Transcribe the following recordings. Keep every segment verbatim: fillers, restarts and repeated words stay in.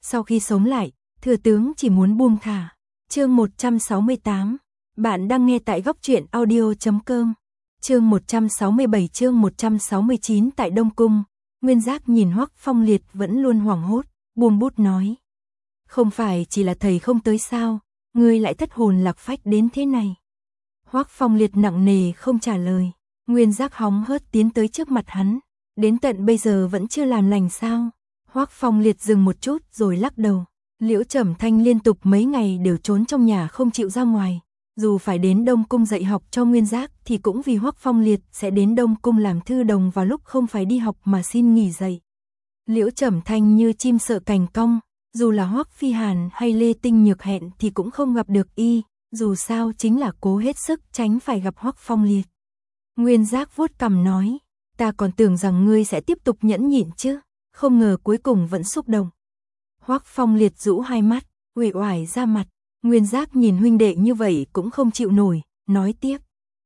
Sau khi sống lại, thừa tướng chỉ muốn buông thả. Chương một trăm sáu mươi tám. Bạn đang nghe tại góc truyện audio chấm com. Chương một trăm sáu mươi bảy chương một trăm sáu mươi chín tại Đông Cung. Nguyên Giác nhìn Hoắc Phong Liệt vẫn luôn hoảng hốt, buông bút nói. Không phải chỉ là thầy không tới sao, ngươi lại thất hồn lạc phách đến thế này. Hoắc Phong Liệt nặng nề không trả lời. Nguyên Giác hóng hớt tiến tới trước mặt hắn. Đến tận bây giờ vẫn chưa làm lành sao? Hoắc Phong Liệt dừng một chút rồi lắc đầu. Liễu Trầm Thanh liên tục mấy ngày đều trốn trong nhà không chịu ra ngoài. Dù phải đến Đông Cung dạy học cho Nguyên Giác thì cũng vì Hoắc Phong Liệt sẽ đến Đông Cung làm thư đồng vào lúc không phải đi học mà xin nghỉ dạy. Liễu Trầm Thanh như chim sợ cành cong, dù là Hoắc Phi Hàn hay Lê Tinh Nhược hẹn thì cũng không gặp được y, dù sao chính là cố hết sức tránh phải gặp Hoắc Phong Liệt. Nguyên Giác vuốt cằm nói, ta còn tưởng rằng ngươi sẽ tiếp tục nhẫn nhịn chứ, không ngờ cuối cùng vẫn xúc động. Hoắc Phong Liệt rũ hai mắt, uể oải ra mặt. Nguyên Giác nhìn huynh đệ như vậy cũng không chịu nổi, nói tiếp.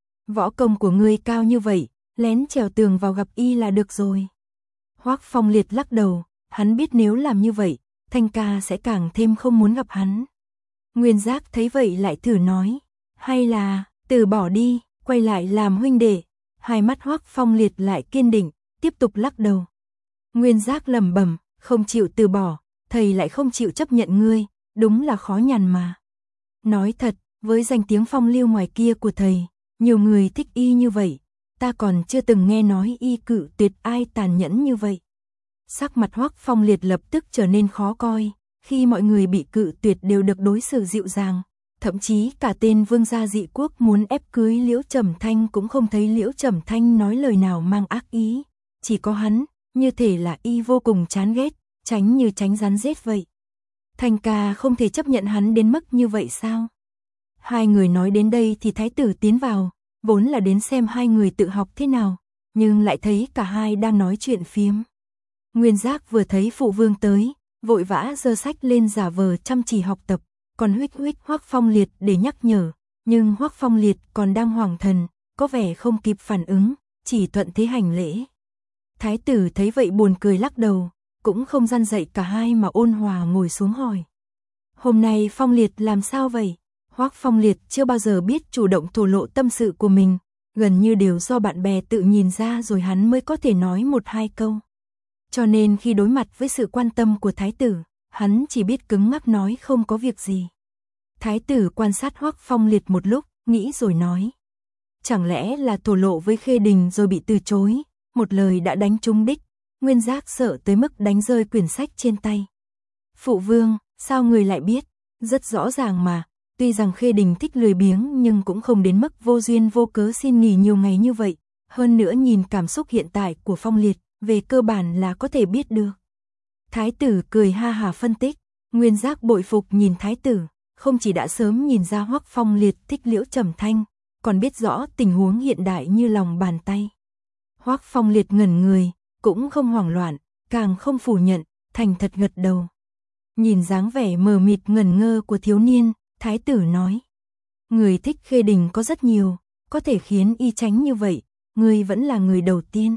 Võ công của ngươi cao như vậy, lén trèo tường vào gặp y là được rồi. Hoắc Phong Liệt lắc đầu, hắn biết nếu làm như vậy, Thanh ca sẽ càng thêm không muốn gặp hắn. Nguyên Giác thấy vậy lại thử nói, hay là, từ bỏ đi, quay lại làm huynh đệ. Hai mắt Hoắc Phong Liệt lại kiên định, tiếp tục lắc đầu. Nguyên Giác lẩm bẩm, không chịu từ bỏ, thầy lại không chịu chấp nhận ngươi, đúng là khó nhằn mà. Nói thật, với danh tiếng phong lưu ngoài kia của thầy, nhiều người thích y như vậy, ta còn chưa từng nghe nói y cự tuyệt ai tàn nhẫn như vậy. Sắc mặt Hoắc Phong Liệt lập tức trở nên khó coi, khi mọi người bị cự tuyệt đều được đối xử dịu dàng, thậm chí cả tên vương gia dị quốc muốn ép cưới Liễu Trầm Thanh cũng không thấy Liễu Trầm Thanh nói lời nào mang ác ý, chỉ có hắn, như thể là y vô cùng chán ghét, tránh như tránh rắn rết vậy. Thanh ca không thể chấp nhận hắn đến mức như vậy sao? Hai người nói đến đây thì thái tử tiến vào, vốn là đến xem hai người tự học thế nào, nhưng lại thấy cả hai đang nói chuyện phiếm. Nguyên Giác vừa thấy phụ vương tới, vội vã giơ sách lên giả vờ chăm chỉ học tập, còn huých huých Hoắc Phong Liệt để nhắc nhở, nhưng Hoắc Phong Liệt còn đang hoảng thần, có vẻ không kịp phản ứng, chỉ thuận thế hành lễ. Thái tử thấy vậy buồn cười lắc đầu, cũng không gian dạy cả hai mà ôn hòa ngồi xuống hỏi. Hôm nay Phong Liệt làm sao vậy? Hoắc Phong Liệt chưa bao giờ biết chủ động thổ lộ tâm sự của mình, gần như đều do bạn bè tự nhìn ra rồi hắn mới có thể nói một hai câu. Cho nên khi đối mặt với sự quan tâm của thái tử, hắn chỉ biết cứng ngắc nói không có việc gì. Thái tử quan sát Hoắc Phong Liệt một lúc, nghĩ rồi nói. Chẳng lẽ là thổ lộ với Khê Đình rồi bị từ chối, một lời đã đánh trúng đích. Nguyên Giác sợ tới mức đánh rơi quyển sách trên tay. Phụ vương, sao người lại biết? Rất rõ ràng mà, tuy rằng Khê Đình thích lười biếng nhưng cũng không đến mức vô duyên vô cớ xin nghỉ nhiều ngày như vậy. Hơn nữa nhìn cảm xúc hiện tại của Phong Liệt, về cơ bản là có thể biết được. Thái tử cười ha hả phân tích. Nguyên Giác bội phục nhìn thái tử, không chỉ đã sớm nhìn ra Hoắc Phong Liệt thích Liễu Trầm Thanh, còn biết rõ tình huống hiện đại như lòng bàn tay. Hoắc Phong Liệt ngẩn người, cũng không hoảng loạn, càng không phủ nhận, thành thật gật đầu. Nhìn dáng vẻ mờ mịt ngẩn ngơ của thiếu niên, thái tử nói. Người thích Khê Đình có rất nhiều, có thể khiến y tránh như vậy, người vẫn là người đầu tiên.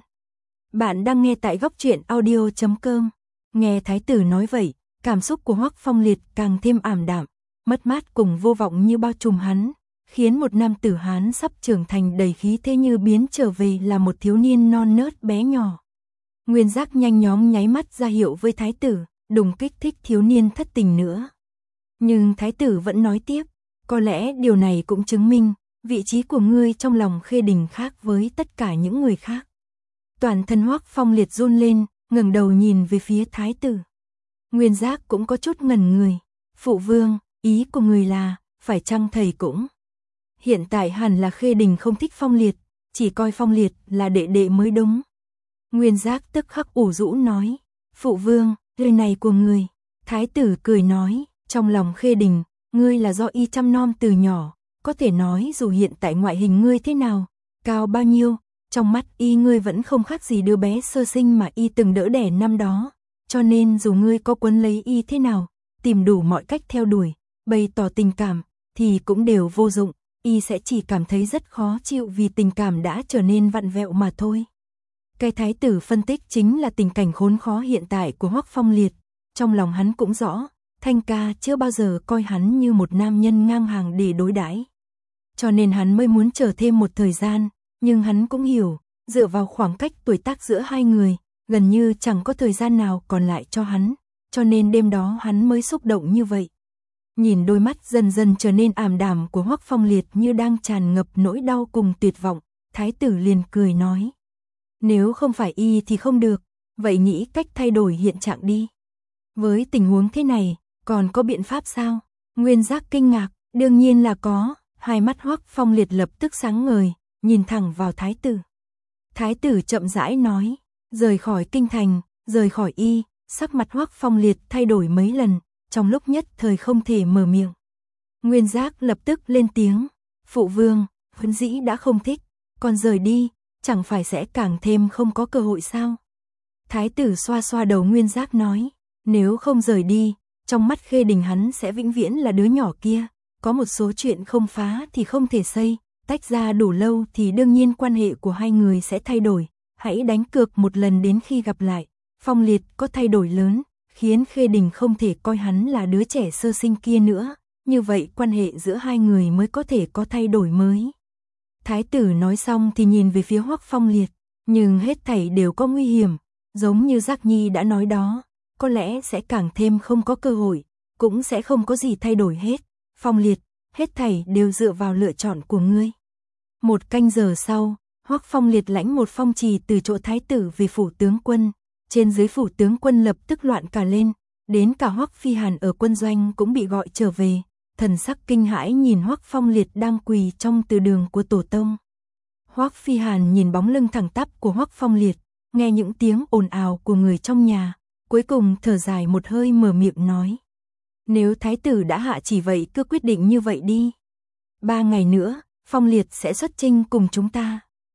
Bạn đang nghe tại góc truyện audio chấm com. Nghe thái tử nói vậy, cảm xúc của Hoắc Phong Liệt càng thêm ảm đạm, mất mát cùng vô vọng như bao trùm hắn, khiến một nam tử Hán sắp trưởng thành đầy khí thế như biến trở về là một thiếu niên non nớt bé nhỏ. Nguyên Giác nhanh nhóm nháy mắt ra hiệu với thái tử, đừng kích thích thiếu niên thất tình nữa. Nhưng thái tử vẫn nói tiếp, có lẽ điều này cũng chứng minh, vị trí của ngươi trong lòng Khê Đình khác với tất cả những người khác. Toàn thân Hoắc Phong Liệt run lên, ngẩng đầu nhìn về phía thái tử. Nguyên Giác cũng có chút ngẩn người. Phụ vương, ý của người là, phải chăng thầy cũng? Hiện tại hẳn là Khê Đình không thích Phong Liệt, chỉ coi Phong Liệt là đệ đệ mới đúng. Nguyên Giác tức khắc ủ rũ nói. Phụ vương, lời này của người. Thái tử cười nói, trong lòng Khê Đình, ngươi là do y chăm nom từ nhỏ, có thể nói dù hiện tại ngoại hình ngươi thế nào, cao bao nhiêu, trong mắt y ngươi vẫn không khác gì đứa bé sơ sinh mà y từng đỡ đẻ năm đó, cho nên dù ngươi có quấn lấy y thế nào, tìm đủ mọi cách theo đuổi, bày tỏ tình cảm, thì cũng đều vô dụng, y sẽ chỉ cảm thấy rất khó chịu vì tình cảm đã trở nên vặn vẹo mà thôi. Cái thái tử phân tích chính là tình cảnh khốn khó hiện tại của Hoắc Phong Liệt, trong lòng hắn cũng rõ, Thanh ca chưa bao giờ coi hắn như một nam nhân ngang hàng để đối đãi. Cho nên hắn mới muốn chờ thêm một thời gian, nhưng hắn cũng hiểu, dựa vào khoảng cách tuổi tác giữa hai người, gần như chẳng có thời gian nào còn lại cho hắn, cho nên đêm đó hắn mới xúc động như vậy. Nhìn đôi mắt dần dần trở nên ảm đạm của Hoắc Phong Liệt như đang tràn ngập nỗi đau cùng tuyệt vọng, thái tử liền cười nói. Nếu không phải y thì không được, vậy nghĩ cách thay đổi hiện trạng đi. Với tình huống thế này, còn có biện pháp sao? Nguyên Giác kinh ngạc, đương nhiên là có, hai mắt Hoắc Phong Liệt lập tức sáng ngời, nhìn thẳng vào thái tử. Thái tử chậm rãi nói, rời khỏi kinh thành, rời khỏi y, sắc mặt Hoắc Phong Liệt thay đổi mấy lần, trong lúc nhất thời không thể mở miệng. Nguyên Giác lập tức lên tiếng, phụ vương, huấn dĩ đã không thích, còn rời đi, chẳng phải sẽ càng thêm không có cơ hội sao? Thái tử xoa xoa đầu Nguyên Giác nói, nếu không rời đi, trong mắt Khê Đình hắn sẽ vĩnh viễn là đứa nhỏ kia, có một số chuyện không phá thì không thể xây, tách ra đủ lâu thì đương nhiên quan hệ của hai người sẽ thay đổi, hãy đánh cược một lần đến khi gặp lại. Phong Liệt có thay đổi lớn, khiến Khê Đình không thể coi hắn là đứa trẻ sơ sinh kia nữa, như vậy quan hệ giữa hai người mới có thể có thay đổi mới. Thái tử nói xong thì nhìn về phía Hoắc Phong Liệt, nhưng hết thảy đều có nguy hiểm, giống như Giác Nhi đã nói đó, có lẽ sẽ càng thêm không có cơ hội, cũng sẽ không có gì thay đổi hết. Phong Liệt, hết thảy đều dựa vào lựa chọn của ngươi. Một canh giờ sau, Hoắc Phong Liệt lãnh một phong trì từ chỗ thái tử về phủ tướng quân, trên dưới phủ tướng quân lập tức loạn cả lên, đến cả Hoắc Phi Hàn ở quân doanh cũng bị gọi trở về, thần sắc kinh hãi nhìn Hoắc Phong Liệt đang quỳ trong từ đường của tổ tông. Hoắc Phi Hàn nhìn bóng lưng thẳng tắp của Hoắc Phong Liệt, nghe những tiếng ồn ào của người trong nhà, cuối cùng thở dài một hơi mở miệng nói. Nếu thái tử đã hạ chỉ vậy cứ quyết định như vậy đi. Ba ngày nữa, Phong Liệt sẽ xuất chinh cùng chúng ta.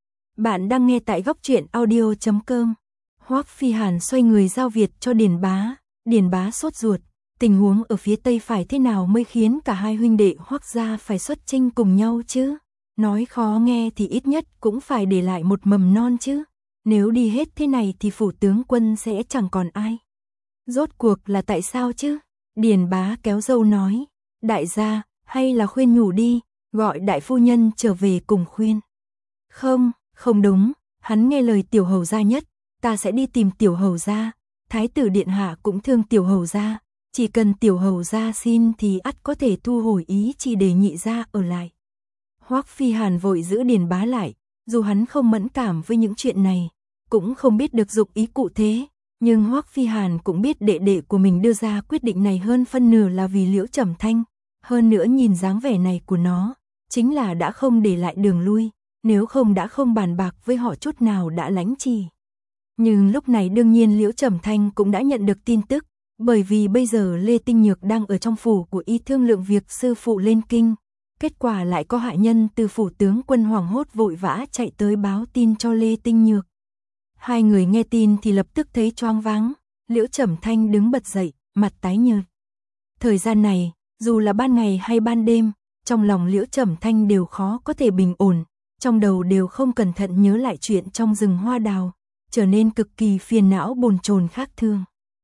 Bạn đang nghe tại góc truyện audio chấm com. Hoắc Phi Hàn xoay người giao Việt cho Điền Bá, Điền Bá sốt ruột, tình huống ở phía Tây phải thế nào mới khiến cả hai huynh đệ Hoắc gia phải xuất chinh cùng nhau chứ? Nói khó nghe thì ít nhất cũng phải để lại một mầm non chứ. Nếu đi hết thế này thì phủ tướng quân sẽ chẳng còn ai. Rốt cuộc là tại sao chứ? Điền Bá kéo râu nói, đại gia, hay là khuyên nhủ đi, gọi đại phu nhân trở về cùng khuyên. Không, không đúng, hắn nghe lời tiểu hầu gia nhất, ta sẽ đi tìm tiểu hầu gia, thái tử điện hạ cũng thương tiểu hầu gia, chỉ cần tiểu hầu gia xin thì ắt có thể thu hồi ý chỉ để nhị gia ở lại. Hoắc Phi Hàn vội giữ Điền Bá lại, dù hắn không mẫn cảm với những chuyện này, cũng không biết được dụng ý cụ thế, nhưng Hoắc Phi Hàn cũng biết đệ đệ của mình đưa ra quyết định này hơn phân nửa là vì Liễu Trầm Thanh, hơn nữa nhìn dáng vẻ này của nó, chính là đã không để lại đường lui, nếu không đã không bàn bạc với họ chút nào đã lánh trì. Nhưng lúc này đương nhiên Liễu Trầm Thanh cũng đã nhận được tin tức, bởi vì bây giờ Lê Tinh Nhược đang ở trong phủ của y thương lượng việc sư phụ lên kinh, kết quả lại có hạ nhân từ phủ tướng quân hoảng hốt vội vã chạy tới báo tin cho Lê Tinh Nhược. Hai người nghe tin thì lập tức thấy choáng váng, Liễu Trầm Thanh đứng bật dậy, mặt tái nhợt. Thời gian này, dù là ban ngày hay ban đêm, trong lòng Liễu Trầm Thanh đều khó có thể bình ổn, trong đầu đều không cẩn thận nhớ lại chuyện trong rừng hoa đào, trở nên cực kỳ phiền não bồn chồn khác thường.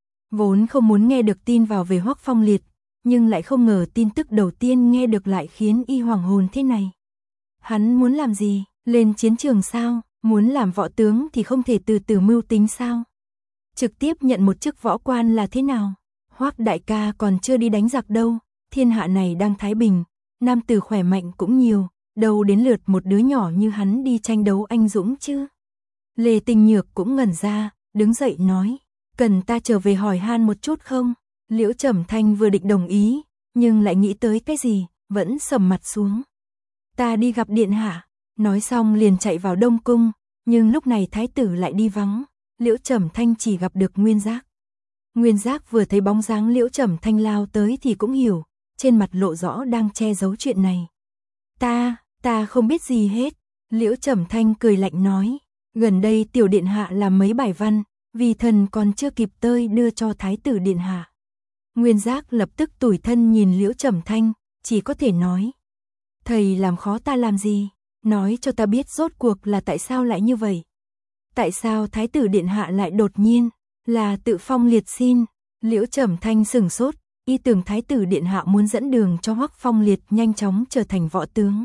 Vốn không muốn nghe được tin vào về Hoắc Phong Liệt, nhưng lại không ngờ tin tức đầu tiên nghe được lại khiến y hoàng hồn thế này. Hắn muốn làm gì? Lên chiến trường sao? Muốn làm võ tướng thì không thể từ từ mưu tính sao? Trực tiếp nhận một chức võ quan là thế nào? Hoắc đại ca còn chưa đi đánh giặc đâu, thiên hạ này đang thái bình, nam tử khỏe mạnh cũng nhiều, đâu đến lượt một đứa nhỏ như hắn đi tranh đấu anh dũng chứ? Lê Tinh Nhược cũng ngẩn ra, đứng dậy nói, cần ta trở về hỏi han một chút không? Liễu Trầm Thanh vừa định đồng ý, nhưng lại nghĩ tới cái gì, vẫn sầm mặt xuống. Ta đi gặp điện hạ, nói xong liền chạy vào Đông Cung, nhưng lúc này thái tử lại đi vắng, Liễu Trầm Thanh chỉ gặp được Nguyên Giác. Nguyên Giác vừa thấy bóng dáng Liễu Trầm Thanh lao tới thì cũng hiểu, trên mặt lộ rõ đang che giấu chuyện này. Ta, ta không biết gì hết, Liễu Trầm Thanh cười lạnh nói, gần đây tiểu điện hạ làm mấy bài văn, vì thần còn chưa kịp tơi đưa cho thái tử điện hạ. Nguyên Giác lập tức tủi thân nhìn Liễu Trầm Thanh, chỉ có thể nói, thầy làm khó ta làm gì, nói cho ta biết rốt cuộc là tại sao lại như vậy. Tại sao thái tử điện hạ lại đột nhiên, là tự Phong Liệt xin, Liễu Trầm Thanh sừng sốt, y tưởng thái tử điện hạ muốn dẫn đường cho Hoắc Phong Liệt nhanh chóng trở thành võ tướng.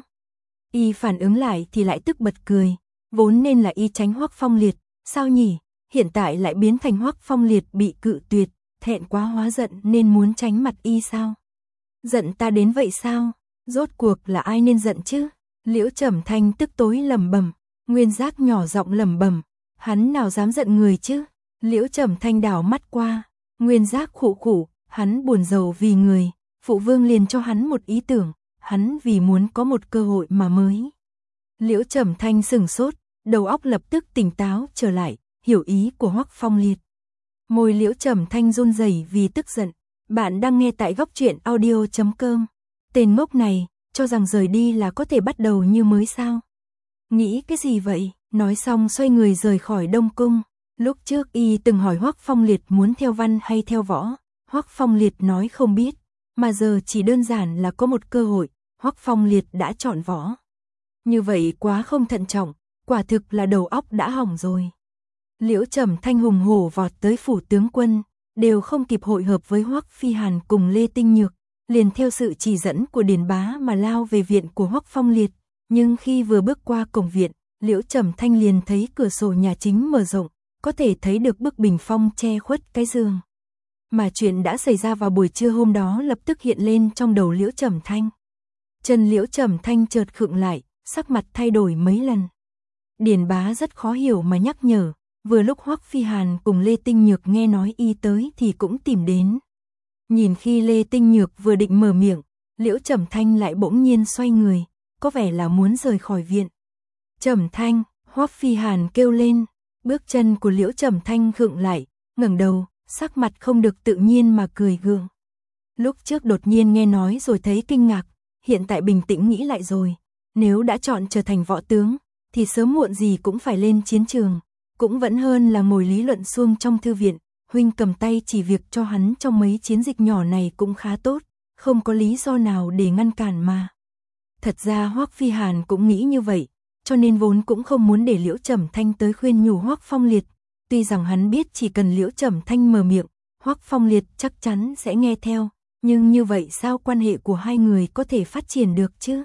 Y phản ứng lại thì lại tức bật cười, vốn nên là y tránh Hoắc Phong Liệt, sao nhỉ, hiện tại lại biến thành Hoắc Phong Liệt bị cự tuyệt, thẹn quá hóa giận nên muốn tránh mặt y sao? Giận ta đến vậy sao? Rốt cuộc là ai nên giận chứ? Liễu Trầm Thanh tức tối lẩm bẩm, Nguyên Giác nhỏ giọng lẩm bẩm, hắn nào dám giận người chứ? Liễu Trầm Thanh đảo mắt qua, Nguyên Giác khụ khụ, hắn buồn rầu vì người, phụ vương liền cho hắn một ý tưởng, hắn vì muốn có một cơ hội mà mới. Liễu Trầm Thanh sừng sốt, đầu óc lập tức tỉnh táo trở lại, hiểu ý của Hoắc Phong Liệt. Môi Liễu Trầm Thanh run rẩy vì tức giận. Bạn đang nghe tại góc truyện audio chấm com. Tên ngốc này, cho rằng rời đi là có thể bắt đầu như mới sao? Nghĩ cái gì vậy? Nói xong xoay người rời khỏi Đông Cung. Lúc trước y từng hỏi Hoắc Phong Liệt muốn theo văn hay theo võ. Hoắc Phong Liệt nói không biết, mà giờ chỉ đơn giản là có một cơ hội, Hoắc Phong Liệt đã chọn võ. Như vậy quá không thận trọng, quả thực là đầu óc đã hỏng rồi. Liễu Trầm Thanh hùng hổ vọt tới phủ tướng quân, đều không kịp hội hợp với Hoắc Phi Hàn cùng Lê Tinh Nhược, liền theo sự chỉ dẫn của Điền Bá mà lao về viện của Hoắc Phong Liệt, nhưng khi vừa bước qua cổng viện, Liễu Trầm Thanh liền thấy cửa sổ nhà chính mở rộng, có thể thấy được bức bình phong che khuất cái giường. Mà chuyện đã xảy ra vào buổi trưa hôm đó lập tức hiện lên trong đầu Liễu Trầm Thanh. Chân Liễu Trầm Thanh chợt khựng lại, sắc mặt thay đổi mấy lần. Điền Bá rất khó hiểu mà nhắc nhở, vừa lúc Hoắc Phi Hàn cùng Lê Tinh Nhược nghe nói y tới thì cũng tìm đến. Nhìn khi Lê Tinh Nhược vừa định mở miệng, Liễu Trầm Thanh lại bỗng nhiên xoay người, có vẻ là muốn rời khỏi viện. Trầm Thanh, Hoắc Phi Hàn kêu lên, bước chân của Liễu Trầm Thanh khựng lại, ngẩng đầu, sắc mặt không được tự nhiên mà cười gượng. Lúc trước đột nhiên nghe nói rồi thấy kinh ngạc, hiện tại bình tĩnh nghĩ lại rồi, nếu đã chọn trở thành võ tướng, thì sớm muộn gì cũng phải lên chiến trường, cũng vẫn hơn là ngồi lý luận suông trong thư viện, huynh cầm tay chỉ việc cho hắn trong mấy chiến dịch nhỏ này cũng khá tốt, không có lý do nào để ngăn cản mà. Thật ra Hoắc Phi Hàn cũng nghĩ như vậy, cho nên vốn cũng không muốn để Liễu Trầm Thanh tới khuyên nhủ Hoắc Phong Liệt, tuy rằng hắn biết chỉ cần Liễu Trầm Thanh mở miệng, Hoắc Phong Liệt chắc chắn sẽ nghe theo, nhưng như vậy sao quan hệ của hai người có thể phát triển được chứ?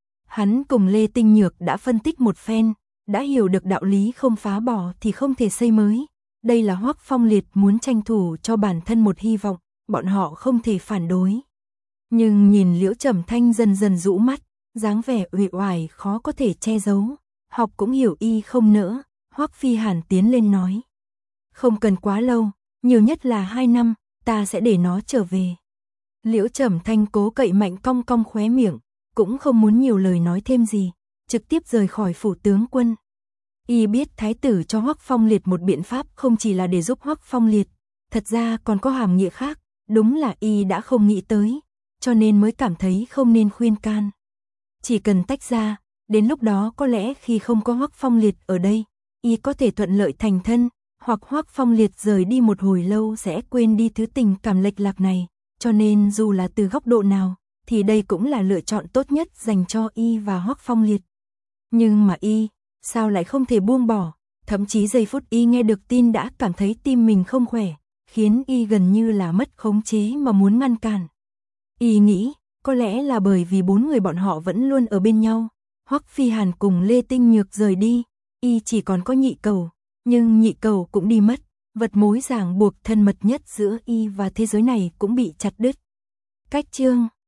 Hắn cùng Lê Tinh Nhược đã phân tích một phen, đã hiểu được đạo lý không phá bỏ thì không thể xây mới. Đây là Hoắc Phong Liệt muốn tranh thủ cho bản thân một hy vọng, bọn họ không thể phản đối. Nhưng nhìn Liễu Trầm Thanh dần dần rũ mắt, dáng vẻ uể oải khó có thể che giấu, học cũng hiểu y không nỡ, Hoắc Phi Hàn tiến lên nói. Không cần quá lâu, nhiều nhất là hai năm, ta sẽ để nó trở về. Liễu Trầm Thanh cố cậy mạnh cong cong khóe miệng, cũng không muốn nhiều lời nói thêm gì, trực tiếp rời khỏi phủ tướng quân. Y biết thái tử cho Hoắc Phong Liệt một biện pháp không chỉ là để giúp Hoắc Phong Liệt, thật ra còn có hàm nghĩa khác, đúng là y đã không nghĩ tới, cho nên mới cảm thấy không nên khuyên can. Chỉ cần tách ra, đến lúc đó có lẽ khi không có Hoắc Phong Liệt ở đây, y có thể thuận lợi thành thân, hoặc Hoắc Phong Liệt rời đi một hồi lâu sẽ quên đi thứ tình cảm lệch lạc này, cho nên dù là từ góc độ nào, thì đây cũng là lựa chọn tốt nhất dành cho y và Hoắc Phong Liệt. Nhưng mà y, sao lại không thể buông bỏ, thậm chí giây phút y nghe được tin đã cảm thấy tim mình không khỏe, khiến y gần như là mất khống chế mà muốn ngăn cản. Y nghĩ, có lẽ là bởi vì bốn người bọn họ vẫn luôn ở bên nhau, Hoắc Phi Hàn cùng Lê Tinh Nhược rời đi, y chỉ còn có nhị cầu, nhưng nhị cầu cũng đi mất, vật mối ràng buộc thân mật nhất giữa y và thế giới này cũng bị chặt đứt. Cách chương